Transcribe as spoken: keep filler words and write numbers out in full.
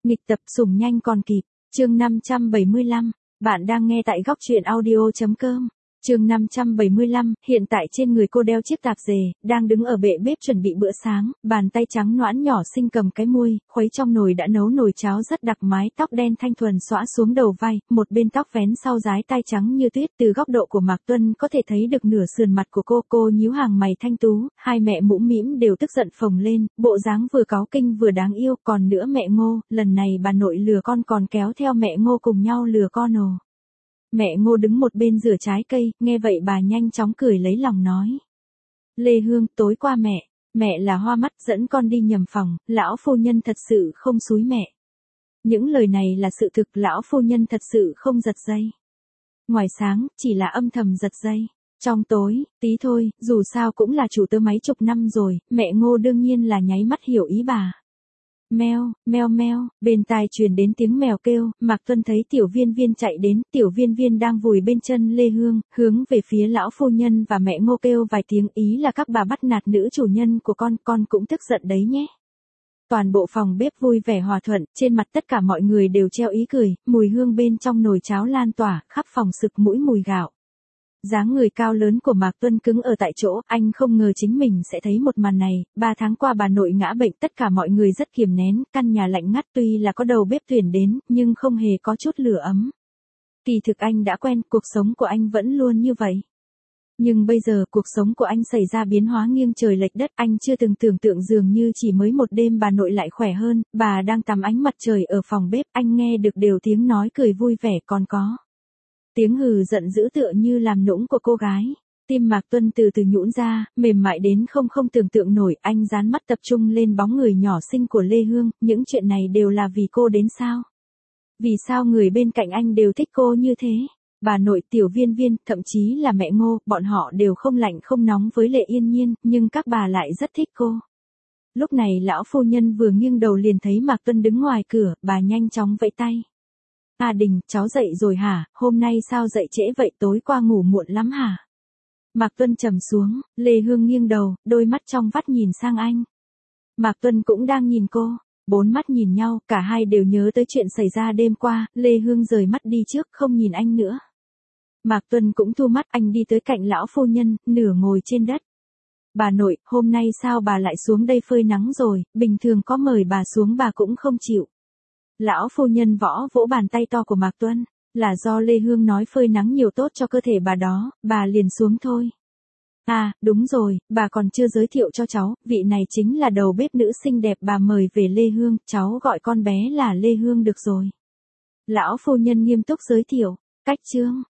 Nghịch tập sủng nhanh còn kịp, chương năm trăm bảy mươi lăm, bạn đang nghe tại góc truyện audio chấm com. Chương năm trăm bảy mươi lăm, hiện tại trên người cô đeo chiếc tạp dề, đang đứng ở bệ bếp chuẩn bị bữa sáng, bàn tay trắng nõn nhỏ xinh cầm cái muôi, khuấy trong nồi đã nấu nồi cháo rất đặc, mái tóc đen thanh thuần xõa xuống đầu vai, một bên tóc vén sau dái tai trắng như tuyết, từ góc độ của Mạc Tuân có thể thấy được nửa sườn mặt của cô, cô nhíu hàng mày thanh tú, hai mẹ mũm mĩm đều tức giận phồng lên, bộ dáng vừa cáu kinh vừa đáng yêu, còn nữa mẹ Ngô, lần này bà nội lừa con còn kéo theo mẹ Ngô cùng nhau lừa con ồ. Mẹ Ngô đứng một bên rửa trái cây, nghe vậy bà nhanh chóng cười lấy lòng nói. Lê Hương, tối qua mẹ, mẹ là hoa mắt dẫn con đi nhầm phòng, lão phu nhân thật sự không xúi mẹ. Những lời này là sự thực, lão phu nhân thật sự không giật dây. Ngoài sáng, chỉ là âm thầm giật dây. Trong tối, tí thôi, dù sao cũng là chủ tớ mấy chục năm rồi, mẹ Ngô đương nhiên là nháy mắt hiểu ý bà. Meo, meo meo, bên tai truyền đến tiếng mèo kêu, Mạc Tuân thấy tiểu viên viên chạy đến, tiểu viên viên đang vùi bên chân Lê Hương, hướng về phía lão phu nhân và mẹ Ngô kêu vài tiếng, ý là các bà bắt nạt nữ chủ nhân của con, con cũng tức giận đấy nhé. Toàn bộ phòng bếp vui vẻ hòa thuận, trên mặt tất cả mọi người đều treo ý cười, mùi hương bên trong nồi cháo lan tỏa, khắp phòng sực mũi mùi gạo. Dáng người cao lớn của Mạc Tuân cứng ở tại chỗ, anh không ngờ chính mình sẽ thấy một màn này, ba tháng qua bà nội ngã bệnh, tất cả mọi người rất kiềm nén, căn nhà lạnh ngắt tuy là có đầu bếp tuyển đến, nhưng không hề có chút lửa ấm. Kỳ thực anh đã quen, cuộc sống của anh vẫn luôn như vậy. Nhưng bây giờ cuộc sống của anh xảy ra biến hóa nghiêng trời lệch đất, anh chưa từng tưởng tượng dường như chỉ mới một đêm bà nội lại khỏe hơn, bà đang tắm ánh mặt trời ở phòng bếp, anh nghe được đều tiếng nói cười vui vẻ còn có. Tiếng hừ giận dữ tựa như làm nũng của cô gái. Tim Mạc Tuân từ từ nhũn ra, mềm mại đến không không tưởng tượng nổi, anh dán mắt tập trung lên bóng người nhỏ xinh của Lê Hương, những chuyện này đều là vì cô đến sao? Vì sao người bên cạnh anh đều thích cô như thế? Bà nội, tiểu viên viên, thậm chí là mẹ Ngô, bọn họ đều không lạnh không nóng với Lệ Yên Nhiên, nhưng các bà lại rất thích cô. Lúc này lão phu nhân vừa nghiêng đầu liền thấy Mạc Tuân đứng ngoài cửa, bà nhanh chóng vẫy tay. À Đình, cháu dậy rồi hả, hôm nay sao dậy trễ vậy, tối qua ngủ muộn lắm hả? Mạc Tuân trầm xuống, Lê Hương nghiêng đầu, đôi mắt trong vắt nhìn sang anh. Mạc Tuân cũng đang nhìn cô, bốn mắt nhìn nhau, cả hai đều nhớ tới chuyện xảy ra đêm qua, Lê Hương rời mắt đi trước, không nhìn anh nữa. Mạc Tuân cũng thu mắt, anh đi tới cạnh lão phu nhân, nửa ngồi trên đất. Bà nội, hôm nay sao bà lại xuống đây phơi nắng rồi, bình thường có mời bà xuống bà cũng không chịu. Lão phu nhân võ vỗ bàn tay to của Mạc Tuân, là do Lê Hương nói phơi nắng nhiều tốt cho cơ thể bà đó, bà liền xuống thôi. À, đúng rồi, bà còn chưa giới thiệu cho cháu, vị này chính là đầu bếp nữ xinh đẹp bà mời về Lê Hương, cháu gọi con bé là Lê Hương được rồi. Lão phu nhân nghiêm túc giới thiệu, cách chương,